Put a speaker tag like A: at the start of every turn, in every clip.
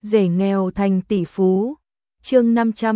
A: Rể nghèo thành tỷ phú. Chương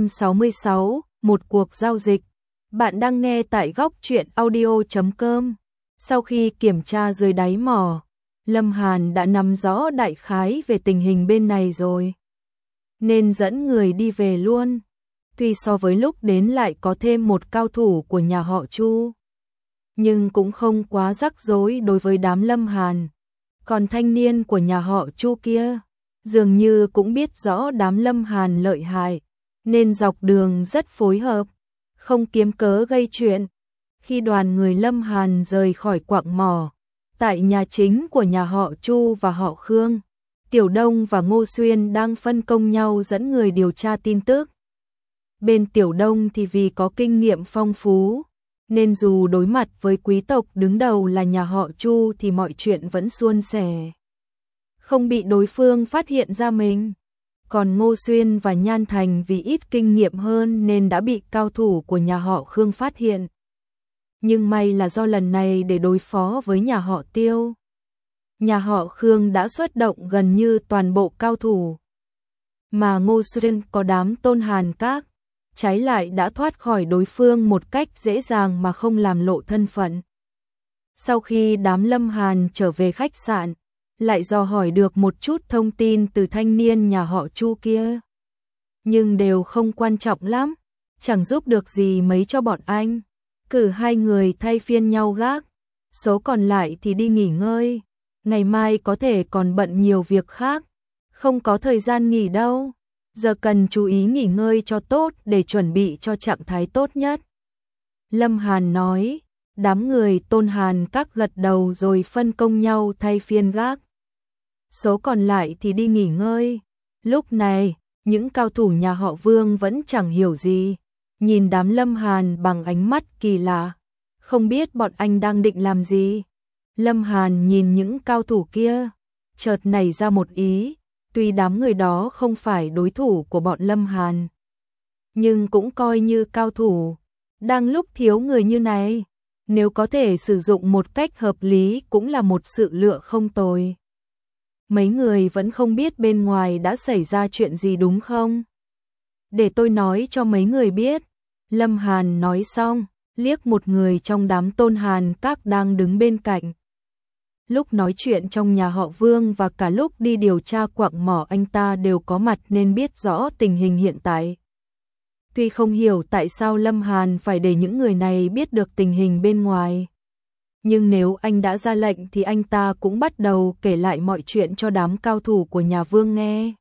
A: 566, một cuộc giao dịch. Bạn đang nghe tại góc truyện audio.com. Sau khi kiểm tra dưới đáy mỏ, Lâm Hàn đã nắm rõ đại khái về tình hình bên này rồi, nên dẫn người đi về luôn. Tuy so với lúc đến lại có thêm một cao thủ của nhà họ Chu, nhưng cũng không quá rắc rối đối với đám Lâm Hàn. Còn thanh niên của nhà họ Chu kia dường như cũng biết rõ đám Lâm Hàn lợi hại, nên dọc đường rất phối hợp, không kiếm cớ gây chuyện. Khi đoàn người Lâm Hàn rời khỏi quặng mỏ, tại nhà chính của nhà họ Chu và họ Khương, Tiểu Đông và Ngô Xuyên đang phân công nhau dẫn người điều tra tin tức. Bên Tiểu Đông thì vì có kinh nghiệm phong phú, nên dù đối mặt với quý tộc đứng đầu là nhà họ Chu thì mọi chuyện vẫn suôn sẻ, không bị đối phương phát hiện ra mình. Còn Ngô Xuyên và Nhan Thành vì ít kinh nghiệm hơn nên đã bị cao thủ của nhà họ Khương phát hiện. Nhưng may là do lần này để đối phó với nhà họ Tiêu, nhà họ Khương đã xuất động gần như toàn bộ cao thủ, mà Ngô Xuyên có đám Tôn Hàn Các, trái lại đã thoát khỏi đối phương một cách dễ dàng mà không làm lộ thân phận. Sau khi đám Lâm Hàn trở về khách sạn, lại dò hỏi được một chút thông tin từ thanh niên nhà họ Chu kia, nhưng đều không quan trọng lắm, chẳng giúp được gì mấy cho bọn anh. Cử hai người thay phiên nhau gác, số còn lại thì đi nghỉ ngơi, ngày mai có thể còn bận nhiều việc khác, không có thời gian nghỉ đâu. Giờ cần chú ý nghỉ ngơi cho tốt để chuẩn bị cho trạng thái tốt nhất. Lâm Hàn nói. Đám người Tôn Hàn Các gật đầu rồi phân công nhau thay phiên gác, số còn lại thì đi nghỉ ngơi. Lúc này, những cao thủ nhà họ Vương vẫn chẳng hiểu gì, nhìn đám Lâm Hàn bằng ánh mắt kỳ lạ, không biết bọn anh đang định làm gì. Lâm Hàn nhìn những cao thủ kia, chợt nảy ra một ý, tuy đám người đó không phải đối thủ của bọn Lâm Hàn, nhưng cũng coi như cao thủ. Đang lúc thiếu người như này, nếu có thể sử dụng một cách hợp lý cũng là một sự lựa không tồi. Mấy người vẫn không biết bên ngoài đã xảy ra chuyện gì đúng không? Để tôi nói cho mấy người biết. Lâm Hàn nói xong, liếc một người trong đám Tôn Hàn Các đang đứng bên cạnh. Lúc nói chuyện trong nhà họ Vương và cả lúc đi điều tra quặng mỏ anh ta đều có mặt nên biết rõ tình hình hiện tại. Tuy không hiểu tại sao Lâm Hàn phải để những người này biết được tình hình bên ngoài, nhưng nếu anh đã ra lệnh thì anh ta cũng bắt đầu kể lại mọi chuyện cho đám cao thủ của nhà Vương nghe.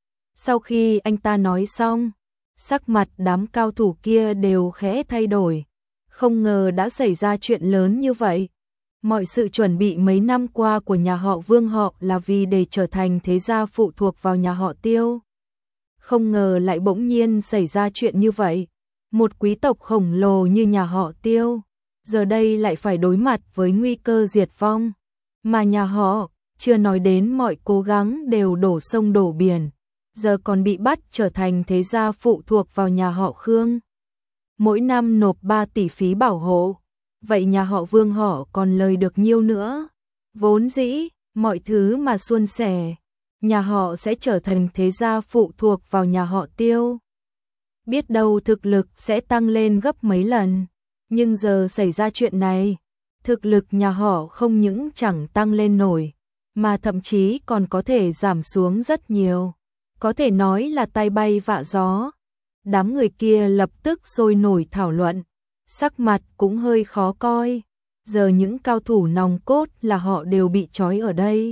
A: Sau khi anh ta nói xong, sắc mặt đám cao thủ kia đều khẽ thay đổi, không ngờ đã xảy ra chuyện lớn như vậy. Mọi sự chuẩn bị mấy năm qua của nhà họ Vương họ là vì để trở thành thế gia phụ thuộc vào nhà họ Tiêu. Không ngờ lại bỗng nhiên xảy ra chuyện như vậy. Một quý tộc khổng lồ như nhà họ Tiêu, giờ đây lại phải đối mặt với nguy cơ diệt vong. Mà nhà họ, chưa nói đến mọi cố gắng đều đổ sông đổ biển, giờ còn bị bắt trở thành thế gia phụ thuộc vào nhà họ Khương. Mỗi năm nộp 3 tỷ phí bảo hộ, vậy nhà họ Vương họ còn lời được nhiêu nữa? Vốn dĩ, mọi thứ mà suôn sẻ, nhà họ sẽ trở thành thế gia phụ thuộc vào nhà họ Tiêu. Biết đâu thực lực sẽ tăng lên gấp mấy lần, nhưng giờ xảy ra chuyện này, thực lực nhà họ không những chẳng tăng lên nổi, mà thậm chí còn có thể giảm xuống rất nhiều. Có thể nói là tai bay vạ gió. Đám người kia lập tức sôi nổi thảo luận, sắc mặt cũng hơi khó coi. Giờ những cao thủ nòng cốt là họ đều bị trói ở đây.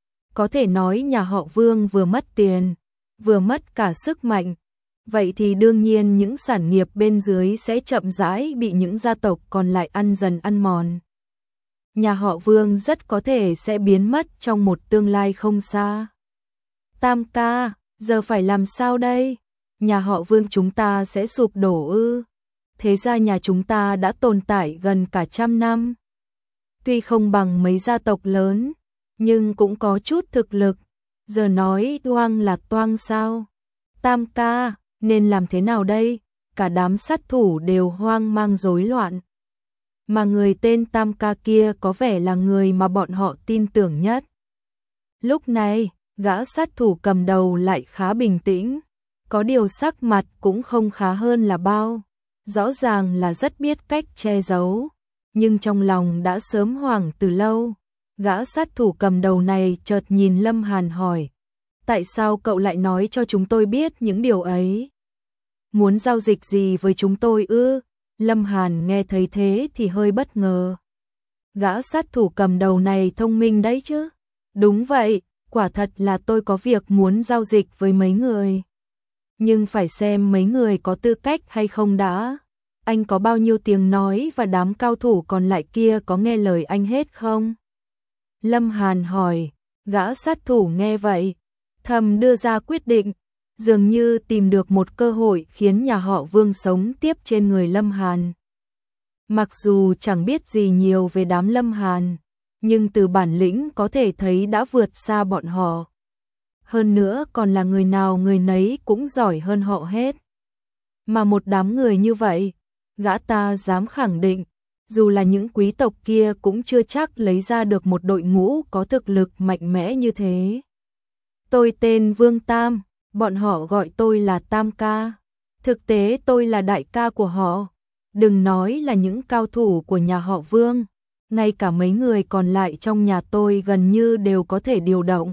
A: Có thể nói nhà họ Vương vừa mất tiền, vừa mất cả sức mạnh. Vậy thì đương nhiên những sản nghiệp bên dưới sẽ chậm rãi bị những gia tộc còn lại ăn dần ăn mòn. Nhà họ Vương rất có thể sẽ biến mất trong một tương lai không xa. Tam ca, giờ phải làm sao đây? Nhà họ Vương chúng ta sẽ sụp đổ ư? Thế ra nhà chúng ta đã tồn tại gần cả 100 năm. Tuy không bằng mấy gia tộc lớn, nhưng cũng có chút thực lực. Giờ nói toang là toang sao? Tam ca, nên làm thế nào đây? Cả đám sát thủ đều hoang mang rối loạn. Mà người tên Tam ca kia có vẻ là người mà bọn họ tin tưởng nhất. Lúc này, Gã sát thủ cầm đầu lại khá bình tĩnh, có điều sắc mặt cũng không khá hơn là bao, rõ ràng là rất biết cách che giấu, nhưng trong lòng đã sớm hoảng từ lâu. Gã sát thủ cầm đầu này chợt nhìn Lâm Hàn hỏi, tại sao cậu lại nói cho chúng tôi biết những điều ấy? Muốn giao dịch gì với chúng tôi ư? Lâm Hàn nghe thấy thế thì hơi bất ngờ. Gã sát thủ cầm đầu này thông minh đấy chứ? Đúng vậy, quả thật là tôi có việc muốn giao dịch với mấy người. Nhưng phải xem mấy người có tư cách hay không đã. Anh có bao nhiêu tiếng nói và đám cao thủ còn lại kia có nghe lời anh hết không? Lâm Hàn hỏi, gã sát thủ nghe vậy, thầm đưa ra quyết định, dường như tìm được một cơ hội khiến nhà họ Vương sống tiếp trên người Lâm Hàn. Mặc dù chẳng biết gì nhiều về đám Lâm Hàn, nhưng từ bản lĩnh có thể thấy đã vượt xa bọn họ. Hơn nữa còn là người nào người nấy cũng giỏi hơn họ hết. Mà một đám người như vậy, gã ta dám khẳng định, dù là những quý tộc kia cũng chưa chắc lấy ra được một đội ngũ có thực lực mạnh mẽ như thế. Tôi tên Vương Tam, bọn họ gọi tôi là Tam ca. Thực tế tôi là đại ca của họ. Đừng nói là những cao thủ của nhà họ Vương, ngay cả mấy người còn lại trong nhà tôi gần như đều có thể điều động.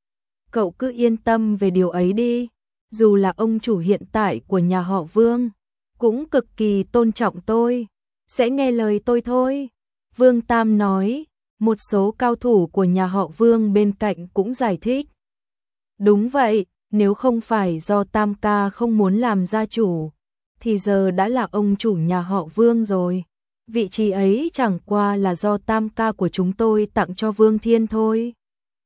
A: Cậu cứ yên tâm về điều ấy đi, dù là ông chủ hiện tại của nhà họ Vương, cũng cực kỳ tôn trọng tôi, sẽ nghe lời tôi thôi. Vương Tam nói, một số cao thủ của nhà họ Vương bên cạnh cũng giải thích. Đúng vậy, nếu không phải do Tam ca không muốn làm gia chủ, thì giờ đã là ông chủ nhà họ Vương rồi. Vị trí ấy chẳng qua là do Tam ca của chúng tôi tặng cho Vương Thiên thôi.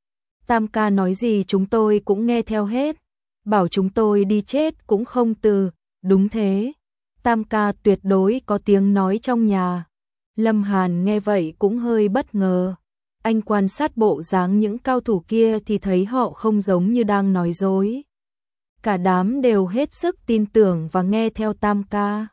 A: Tam ca nói gì chúng tôi cũng nghe theo hết, bảo chúng tôi đi chết cũng không từ, đúng thế. Tam ca tuyệt đối có tiếng nói trong nhà. Lâm Hàn nghe vậy cũng hơi bất ngờ. Anh quan sát bộ dáng những cao thủ kia thì thấy họ không giống như đang nói dối. Cả đám đều hết sức tin tưởng và nghe theo Tam ca.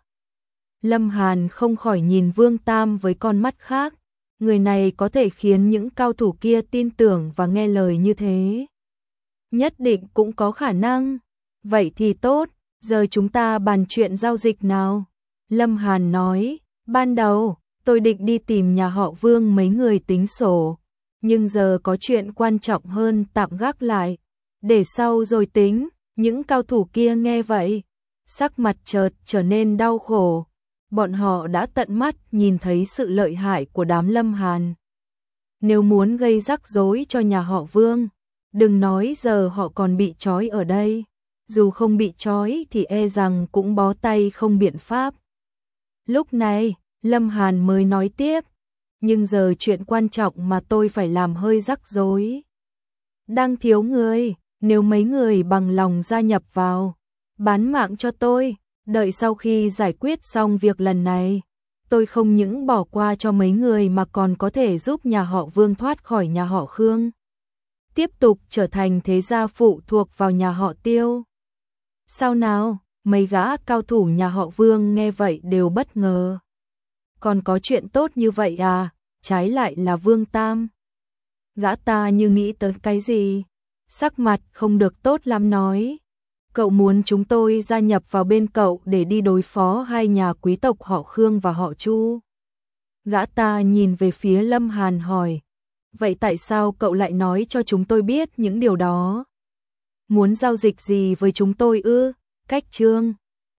A: Lâm Hàn không khỏi nhìn Vương Tam với con mắt khác. Người này có thể khiến những cao thủ kia tin tưởng và nghe lời như thế. Nhất định cũng có khả năng. Vậy thì tốt, giờ chúng ta bàn chuyện giao dịch nào. Lâm Hàn nói, ban đầu, tôi định đi tìm nhà họ Vương mấy người tính sổ. Nhưng giờ có chuyện quan trọng hơn tạm gác lại. Để sau rồi tính, những cao thủ kia nghe vậy. Sắc mặt chợt trở nên đau khổ. Bọn họ đã tận mắt nhìn thấy sự lợi hại của đám Lâm Hàn. Nếu muốn gây rắc rối cho nhà họ Vương, đừng nói giờ họ còn bị trói ở đây. Dù không bị trói thì e rằng cũng bó tay không biện pháp. Lúc này, Lâm Hàn mới nói tiếp. Nhưng giờ chuyện quan trọng mà tôi phải làm hơi rắc rối. Đang thiếu người, nếu mấy người bằng lòng gia nhập vào, bán mạng cho tôi. Đợi sau khi giải quyết xong việc lần này, tôi không những bỏ qua cho mấy người mà còn có thể giúp nhà họ Vương thoát khỏi nhà họ Khương. Tiếp tục trở thành thế gia phụ thuộc vào nhà họ Tiêu. Sao nào, mấy gã cao thủ nhà họ Vương nghe vậy đều bất ngờ. Còn có chuyện tốt như vậy à, trái lại là Vương Tam. Gã ta như nghĩ tới cái gì, sắc mặt không được tốt lắm nói. Cậu muốn chúng tôi gia nhập vào bên cậu để đi đối phó hai nhà quý tộc họ Khương và họ Chu. Gã ta nhìn về phía Lâm Hàn hỏi, vậy tại sao cậu lại nói cho chúng tôi biết những điều đó? Muốn giao dịch gì với chúng tôi ư? Cách chương